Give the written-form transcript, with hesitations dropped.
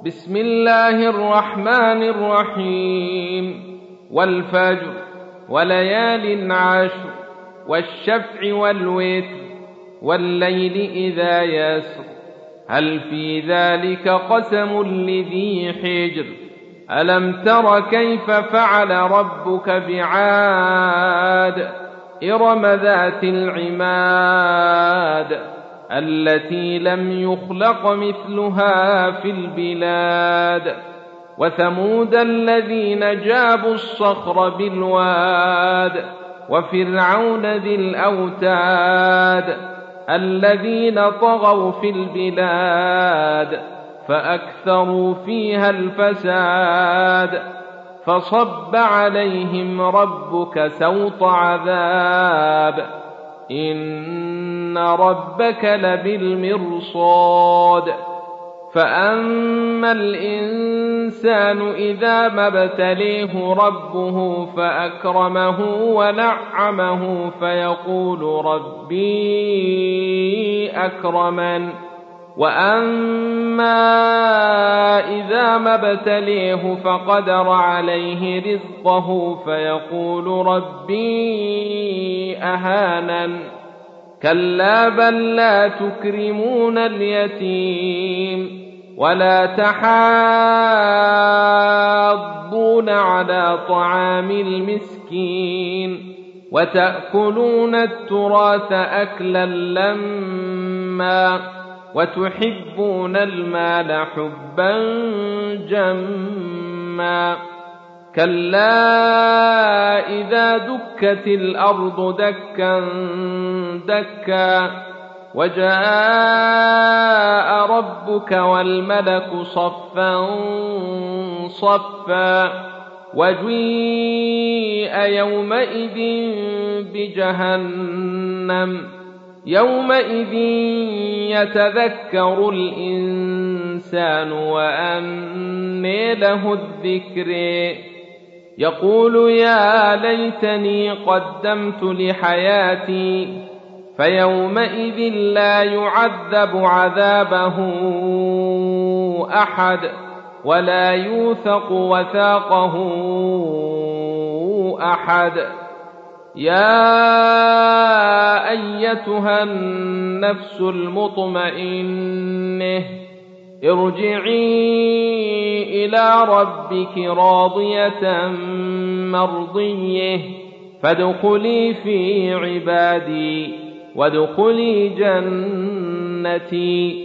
بسم الله الرحمن الرحيم. والفجر وليال عشر والشفع والوتر والليل إذا يسر هل في ذلك قسم لذي حجر ألم تر كيف فعل ربك بعاد إرم ذات العماد التي لم يخلق مثلها في البلاد وثمود الذين جابوا الصخر بالواد وفرعون ذي الأوتاد الذين طغوا في البلاد فأكثروا فيها الفساد فصب عليهم ربك سوط عذاب إن ربك لبالمرصاد فأما الإنسان إذا ما ابتليه ربه فأكرمه ونعمه فيقول ربي أكرمن وأما إذا ما ابتليه فقدر عليه رزقه فيقول ربي أهانن كلا بل لا تكرمون اليتيم ولا تحاضون على طعام المسكين وتأكلون التراث أكلا لما وتحبون المال حبا جما كلا إذا دكت الأرض دكا دكا وجاء ربك والملك صفا صفا وجيء يومئذ بجهنم يومئذ يتذكر الإنسان وأنى له الذكر يقول يا ليتني قدمت لحياتي فيومئذ لا يعذب عذابه أحد ولا يوثق وثاقه أحد يا أيتها النفس المطمئنة ارجعي إلى ربك راضية مرضية فادخلي في عبادي وادخلي جنتي